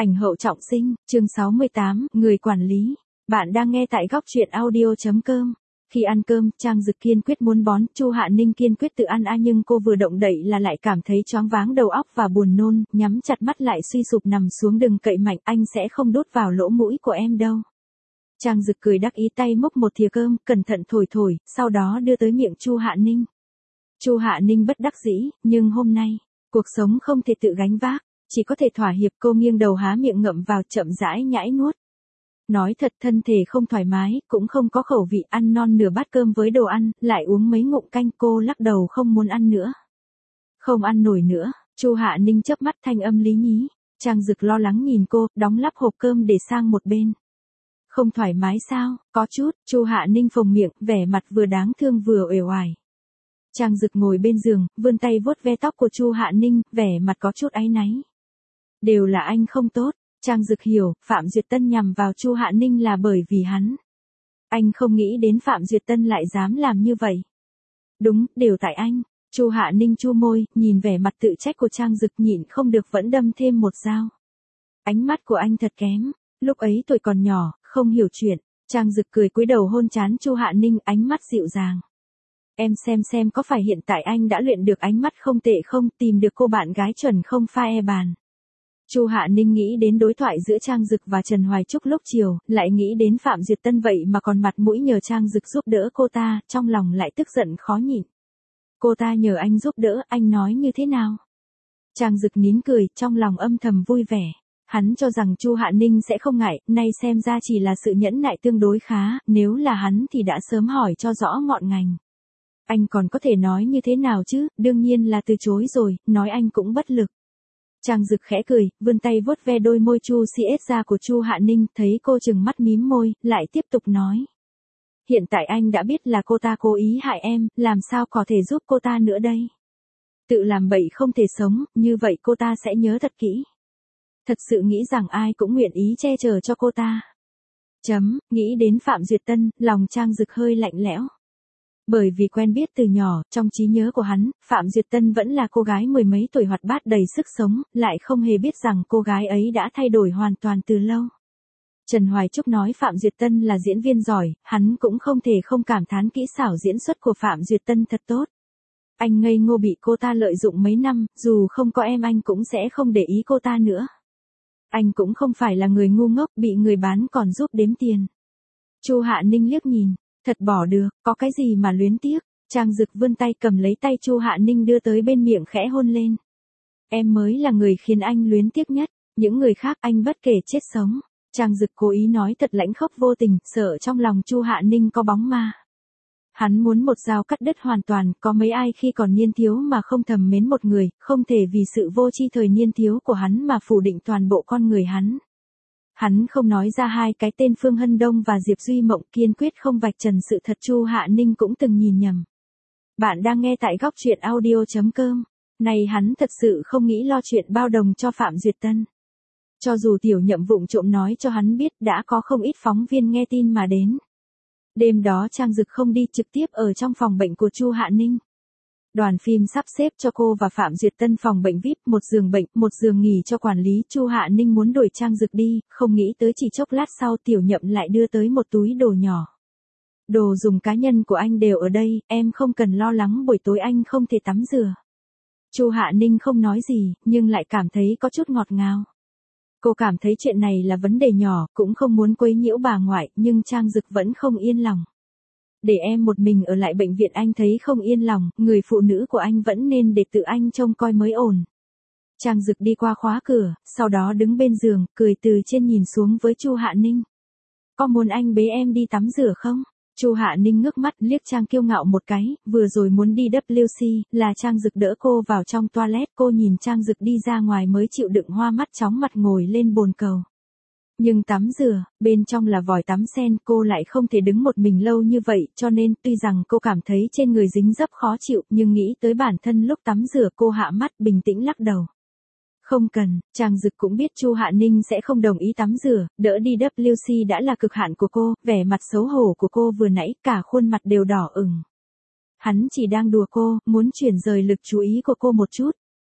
Ảnh hậu trọng sinh, chương 68, người quản lý. Bạn đang nghe tại góc truyện audio.com. Khi ăn cơm, Trang Dực kiên quyết muốn bón, Chu Hạ Ninh kiên quyết tự ăn nhưng cô vừa động đậy là lại cảm thấy choáng váng đầu óc và buồn nôn, nhắm chặt mắt lại suy sụp nằm xuống. Đừng cậy mạnh, anh sẽ không đút vào lỗ mũi của em đâu. Trang Dực cười đắc ý tay múc một thìa cơm, cẩn thận thổi, sau đó đưa tới miệng Chu Hạ Ninh. Chu Hạ Ninh bất đắc dĩ, nhưng hôm nay, cuộc sống không thể tự gánh vác. Chỉ có thể thỏa hiệp. Cô nghiêng đầu há miệng ngậm vào, chậm rãi nhãi nuốt. Nói thật, thân thể không thoải mái, cũng không có khẩu vị. Ăn non nửa bát cơm với đồ ăn, lại uống mấy ngụm canh. Cô lắc đầu không muốn ăn nữa. Không ăn nổi nữa. Chu Hạ Ninh chớp mắt, thanh âm lý nhí. Trang Dực lo lắng nhìn cô, đóng lắp hộp cơm để sang một bên. Không thoải mái sao? Có chút. Chu Hạ Ninh phồng miệng, vẻ mặt vừa đáng thương vừa uể oải. Trang Dực ngồi bên giường, vươn tay vuốt ve tóc của Chu Hạ Ninh, vẻ mặt có chút áy náy. Đều là anh không tốt. Trang Dực hiểu, Phạm Duyệt Tân nhằm vào Chu Hạ Ninh là bởi vì hắn. Anh không nghĩ đến Phạm Duyệt Tân lại dám làm như vậy. Đúng, đều tại anh. Chu Hạ Ninh chu môi, nhìn vẻ mặt tự trách của Trang Dực, nhịn không được vẫn đâm thêm một dao. Ánh mắt của anh thật kém. Lúc ấy tuổi còn nhỏ, không hiểu chuyện. Trang Dực cười cúi đầu hôn trán Chu Hạ Ninh, ánh mắt dịu dàng. Em xem có phải hiện tại anh đã luyện được ánh mắt không tệ không, tìm được cô bạn gái chuẩn không pha e bàn. Chu Hạ Ninh nghĩ đến đối thoại giữa Trang Dực và Trần Hoài Trúc lúc chiều, lại nghĩ đến Phạm Duyệt Tân vậy mà còn mặt mũi nhờ Trang Dực giúp đỡ cô ta, trong lòng lại tức giận khó nhịn. Cô ta nhờ anh giúp đỡ, anh nói như thế nào? Trang Dực nín cười, trong lòng âm thầm vui vẻ. Hắn cho rằng Chu Hạ Ninh sẽ không ngại, nay xem ra chỉ là sự nhẫn nại tương đối khá, nếu là hắn thì đã sớm hỏi cho rõ ngọn ngành. Anh còn có thể nói như thế nào chứ, đương nhiên là từ chối rồi, nói anh cũng bất lực. Trang Dực khẽ cười, vươn tay vuốt ve đôi môi chu si ết ra của Chu Hạ Ninh, thấy cô trừng mắt mím môi, lại tiếp tục nói. Hiện tại anh đã biết là cô ta cố ý hại em, làm sao có thể giúp cô ta nữa đây? Tự làm bậy không thể sống, như vậy cô ta sẽ nhớ thật kỹ. Thật sự nghĩ rằng ai cũng nguyện ý che chở cho cô ta. Nghĩ đến Phạm Duyệt Tân, lòng Trang Dực hơi lạnh lẽo. Bởi vì quen biết từ nhỏ, trong trí nhớ của hắn, Phạm Duyệt Tân vẫn là cô gái mười mấy tuổi hoạt bát đầy sức sống, lại không hề biết rằng cô gái ấy đã thay đổi hoàn toàn từ lâu. Trần Hoài Trúc nói Phạm Duyệt Tân là diễn viên giỏi, hắn cũng không thể không cảm thán kỹ xảo diễn xuất của Phạm Duyệt Tân thật tốt. Anh ngây ngô bị cô ta lợi dụng mấy năm, dù không có em anh cũng sẽ không để ý cô ta nữa. Anh cũng không phải là người ngu ngốc bị người bán còn giúp đếm tiền. Chu Hạ Ninh liếc nhìn. Thật bỏ được, có cái gì mà luyến tiếc. Trang Dực vươn tay cầm lấy tay Chu Hạ Ninh đưa tới bên miệng khẽ hôn lên. Em mới là người khiến anh luyến tiếc nhất, những người khác anh bất kể chết sống. Trang Dực cố ý nói thật lãnh khốc vô tình, sợ trong lòng Chu Hạ Ninh có bóng ma. Hắn muốn một dao cắt đứt hoàn toàn, có mấy ai khi còn niên thiếu mà không thầm mến một người, không thể vì sự vô tri thời niên thiếu của hắn mà phủ định toàn bộ con người hắn. Hắn không nói ra hai cái tên Phương Hân Đông và Diệp Duy Mộng, kiên quyết không vạch trần sự thật. Chu Hạ Ninh cũng từng nhìn nhầm. Bạn đang nghe tại góc truyện audio.com. Này hắn thật sự không nghĩ lo chuyện bao đồng cho Phạm Duyệt Tân. Cho dù Tiểu Nhậm vụng trộm nói cho hắn biết, đã có không ít phóng viên nghe tin mà đến. Đêm đó Trang Dực không đi, trực tiếp ở trong phòng bệnh của Chu Hạ Ninh. Đoàn phim sắp xếp cho cô và Phạm Duyệt Tân phòng bệnh VIP, một giường bệnh, một giường nghỉ cho quản lý. Chu Hạ Ninh muốn đuổi Trang Dực đi, không nghĩ tới chỉ chốc lát sau Tiểu Nhậm lại đưa tới một túi đồ nhỏ. Đồ dùng cá nhân của anh đều ở đây, em không cần lo lắng buổi tối anh không thể tắm rửa. Chu Hạ Ninh không nói gì, nhưng lại cảm thấy có chút ngọt ngào. Cô cảm thấy chuyện này là vấn đề nhỏ, cũng không muốn quấy nhiễu bà ngoại, nhưng Trang Dực vẫn không yên lòng. Để em một mình ở lại bệnh viện anh thấy không yên lòng, người phụ nữ của anh vẫn nên để tự anh trông coi mới ổn. Trang Dực đi qua khóa cửa, sau đó đứng bên giường, cười từ trên nhìn xuống với Chu Hạ Ninh. Có muốn anh bế em đi tắm rửa không? Chu Hạ Ninh ngước mắt liếc Trang kiêu ngạo một cái, vừa rồi muốn đi WC, là Trang Dực đỡ cô vào trong toilet, cô nhìn Trang Dực đi ra ngoài mới chịu đựng hoa mắt chóng mặt ngồi lên bồn cầu. Nhưng tắm rửa, bên trong là vòi tắm sen, cô lại không thể đứng một mình lâu như vậy, cho nên tuy rằng cô cảm thấy trên người dính dấp khó chịu, nhưng nghĩ tới bản thân lúc tắm rửa cô hạ mắt bình tĩnh lắc đầu. Không cần, Trang Dực cũng biết Chu Hạ Ninh sẽ không đồng ý tắm rửa, đỡ đi WC đã là cực hạn của cô, vẻ mặt xấu hổ của cô vừa nãy cả khuôn mặt đều đỏ ửng. Hắn chỉ đang đùa cô, muốn chuyển rời lực chú ý của cô một chút.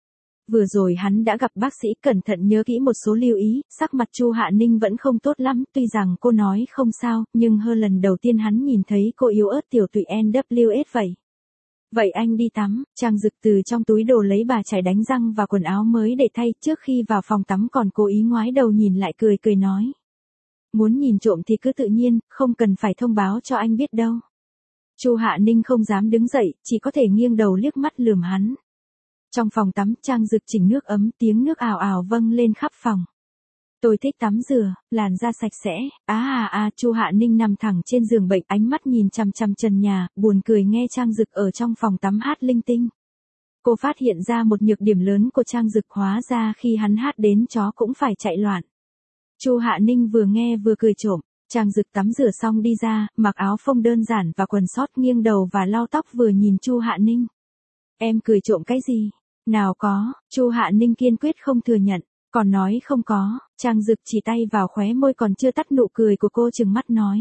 Vừa rồi hắn đã gặp bác sĩ, cẩn thận nhớ kỹ một số lưu ý, sắc mặt Chu Hạ Ninh vẫn không tốt lắm, tuy rằng cô nói không sao, nhưng hơn lần đầu tiên hắn nhìn thấy cô yếu ớt tiểu tụy NWS vậy. Vậy anh đi tắm, Trang Dực từ trong túi đồ lấy bà chải đánh răng và quần áo mới để thay, trước khi vào phòng tắm còn cố ý ngoái đầu nhìn lại cười cười nói. Muốn nhìn trộm thì cứ tự nhiên, không cần phải thông báo cho anh biết đâu. Chu Hạ Ninh không dám đứng dậy, chỉ có thể nghiêng đầu liếc mắt lườm hắn. Trong phòng tắm, Trang Dực chỉnh nước ấm, tiếng nước ào ào vâng lên khắp phòng. Tôi thích tắm rửa, làn da sạch sẽ. Chu Hạ Ninh nằm thẳng trên giường bệnh, ánh mắt nhìn chằm chằm trần nhà, buồn cười nghe Trang Dực ở trong phòng tắm hát linh tinh. Cô phát hiện ra một nhược điểm lớn của Trang Dực, hóa ra khi hắn hát đến chó cũng phải chạy loạn. Chu Hạ Ninh vừa nghe vừa cười trộm. Trang Dực tắm rửa xong đi ra, mặc áo phông đơn giản và quần sót, nghiêng đầu và lau tóc vừa nhìn Chu Hạ Ninh. Em cười trộm cái gì? Nào có, Chu Hạ Ninh kiên quyết không thừa nhận, còn nói không có. Trang Dực chỉ tay vào khóe môi còn chưa tắt nụ cười của cô, trừng mắt nói.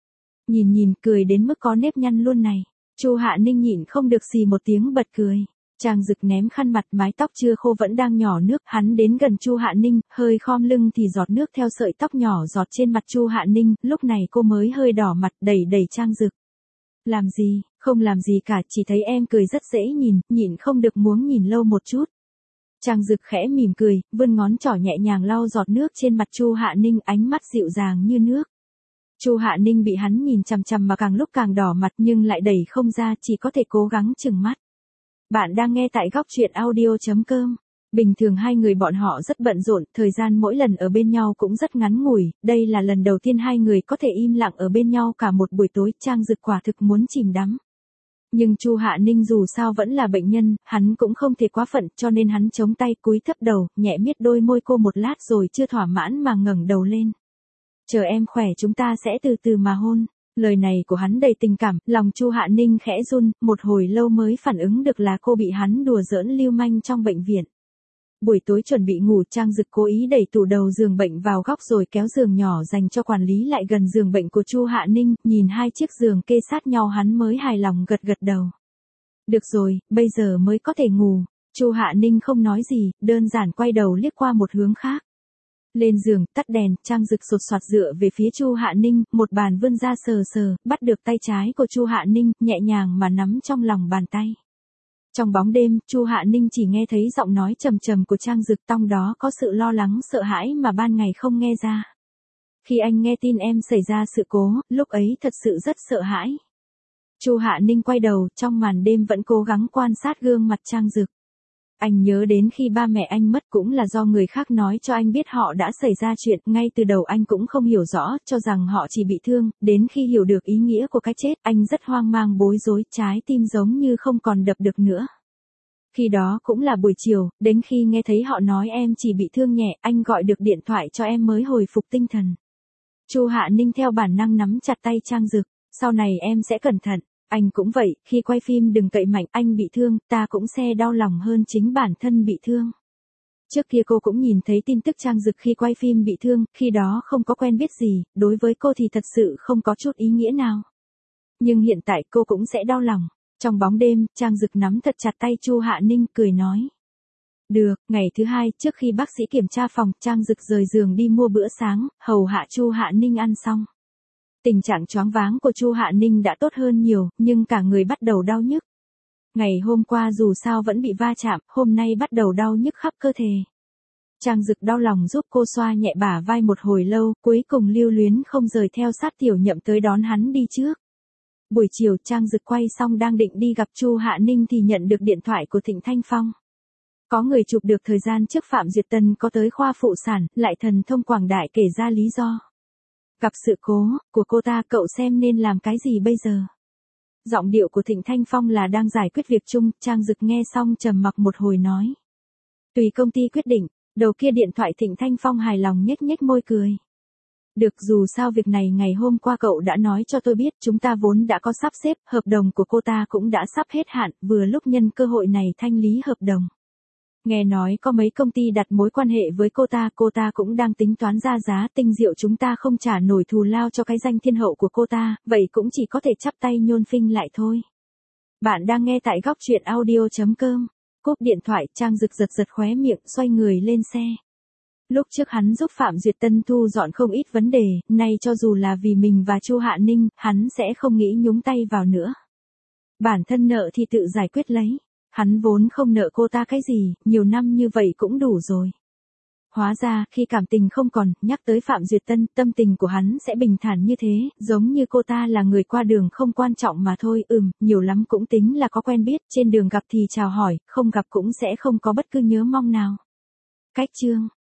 Nhìn cười đến mức có nếp nhăn luôn này. Chu Hạ Ninh nhịn không được xì một tiếng bật cười. Trang Dực ném khăn mặt, mái tóc chưa khô vẫn đang nhỏ nước, hắn đến gần Chu Hạ Ninh, hơi khom lưng thì giọt nước theo sợi tóc nhỏ giọt trên mặt Chu Hạ Ninh, lúc này cô mới hơi đỏ mặt, đẩy Trang Dực. Làm gì, không làm gì cả, chỉ thấy em cười rất dễ nhìn, nhịn không được muốn nhìn lâu một chút. Trang Dực khẽ mỉm cười, vươn ngón trỏ nhẹ nhàng lau giọt nước trên mặt Chu Hạ Ninh, ánh mắt dịu dàng như nước. Chu Hạ Ninh bị hắn nhìn chằm chằm mà càng lúc càng đỏ mặt nhưng lại đẩy không ra, chỉ có thể cố gắng chừng mắt. Bạn đang nghe tại góc truyện audio.com. Bình thường hai người bọn họ rất bận rộn, thời gian mỗi lần ở bên nhau cũng rất ngắn ngủi, đây là lần đầu tiên hai người có thể im lặng ở bên nhau cả một buổi tối. Trang Dực quả thực muốn chìm đắm. Nhưng Chu Hạ Ninh dù sao vẫn là bệnh nhân, hắn cũng không thể quá phận, cho nên hắn chống tay cúi thấp đầu, nhẹ miết đôi môi cô một lát rồi chưa thỏa mãn mà ngẩng đầu lên. Chờ em khỏe chúng ta sẽ từ từ mà hôn. Lời này của hắn đầy tình cảm, lòng Chu Hạ Ninh khẽ run, một hồi lâu mới phản ứng được là cô bị hắn đùa giỡn lưu manh trong bệnh viện. Buổi tối chuẩn bị ngủ, Trang Dực cố ý đẩy tủ đầu giường bệnh vào góc rồi kéo giường nhỏ dành cho quản lý lại gần giường bệnh của Chu Hạ Ninh, nhìn hai chiếc giường kê sát nhau hắn mới hài lòng gật gật đầu. Được rồi, bây giờ mới có thể ngủ. Chu Hạ Ninh không nói gì, đơn giản quay đầu liếc qua một hướng khác. Lên giường, tắt đèn, Trang Dực sột soạt dựa về phía Chu Hạ Ninh, một bàn vươn ra sờ sờ, bắt được tay trái của Chu Hạ Ninh, nhẹ nhàng mà nắm trong lòng bàn tay. Trong bóng đêm, Chu Hạ Ninh chỉ nghe thấy giọng nói trầm trầm của Trang Dực, trong đó có sự lo lắng sợ hãi mà ban ngày không nghe ra. Khi anh nghe tin em xảy ra sự cố, lúc ấy thật sự rất sợ hãi. Chu Hạ Ninh quay đầu, trong màn đêm vẫn cố gắng quan sát gương mặt Trang Dực. Anh nhớ đến khi ba mẹ anh mất cũng là do người khác nói cho anh biết họ đã xảy ra chuyện, ngay từ đầu anh cũng không hiểu rõ, cho rằng họ chỉ bị thương, đến khi hiểu được ý nghĩa của cái chết, anh rất hoang mang bối rối, trái tim giống như không còn đập được nữa. Khi đó cũng là buổi chiều, đến khi nghe thấy họ nói em chỉ bị thương nhẹ, anh gọi được điện thoại cho em mới hồi phục tinh thần. Chu Hạ Ninh theo bản năng nắm chặt tay Trang Dực, sau này em sẽ cẩn thận. Anh cũng vậy, khi quay phim đừng cậy mạnh, anh bị thương, ta cũng se đau lòng hơn chính bản thân bị thương. Trước kia cô cũng nhìn thấy tin tức Trang Dực khi quay phim bị thương, khi đó không có quen biết gì, đối với cô thì thật sự không có chút ý nghĩa nào. Nhưng hiện tại cô cũng sẽ đau lòng. Trong bóng đêm, Trang Dực nắm thật chặt tay Chu Hạ Ninh, cười nói. Được, ngày thứ hai, trước khi bác sĩ kiểm tra phòng, Trang Dực rời giường đi mua bữa sáng, hầu hạ Chu Hạ Ninh ăn xong. Tình trạng choáng váng của Chu Hạ Ninh đã tốt hơn nhiều, nhưng cả người bắt đầu đau nhức. Ngày hôm qua dù sao vẫn bị va chạm, hôm nay bắt đầu đau nhức khắp cơ thể. Trang Dực đau lòng giúp cô xoa nhẹ bả vai một hồi lâu, cuối cùng lưu luyến không rời theo sát Tiểu Nhậm tới đón hắn đi trước. Buổi chiều Trang Dực quay xong đang định đi gặp Chu Hạ Ninh thì nhận được điện thoại của Thịnh Thanh Phong. Có người chụp được thời gian trước Phạm Duyệt Tân có tới khoa phụ sản, lại thần thông quảng đại kể ra lý do. Gặp sự cố của cô ta, cậu xem nên làm cái gì bây giờ? Giọng điệu của Thịnh Thanh Phong là đang giải quyết việc chung, Trang Dực nghe xong trầm mặc một hồi nói. Tùy công ty quyết định. Đầu kia điện thoại Thịnh Thanh Phong hài lòng nhếch nhếch môi cười. Được, dù sao việc này ngày hôm qua cậu đã nói cho tôi biết, chúng ta vốn đã có sắp xếp, hợp đồng của cô ta cũng đã sắp hết hạn, vừa lúc nhân cơ hội này thanh lý hợp đồng. Nghe nói có mấy công ty đặt mối quan hệ với cô ta cũng đang tính toán ra giá, Tinh Diệu chúng ta không trả nổi thù lao cho cái danh thiên hậu của cô ta, vậy cũng chỉ có thể chắp tay nhôn phinh lại thôi. Bạn đang nghe tại góc truyện audio.com. Cúp điện thoại, Trang Dực giật giật khóe miệng, xoay người lên xe. Lúc trước hắn giúp Phạm Duyệt Tân thu dọn không ít vấn đề, nay cho dù là vì mình và Chu Hạ Ninh, hắn sẽ không nghĩ nhúng tay vào nữa. Bản thân nợ thì tự giải quyết lấy. Hắn vốn không nợ cô ta cái gì, nhiều năm như vậy cũng đủ rồi. Hóa ra, khi cảm tình không còn, nhắc tới Phạm Duyệt Tân, tâm tình của hắn sẽ bình thản như thế, giống như cô ta là người qua đường không quan trọng mà thôi, nhiều lắm cũng tính là có quen biết, trên đường gặp thì chào hỏi, không gặp cũng sẽ không có bất cứ nhớ mong nào. Cách chương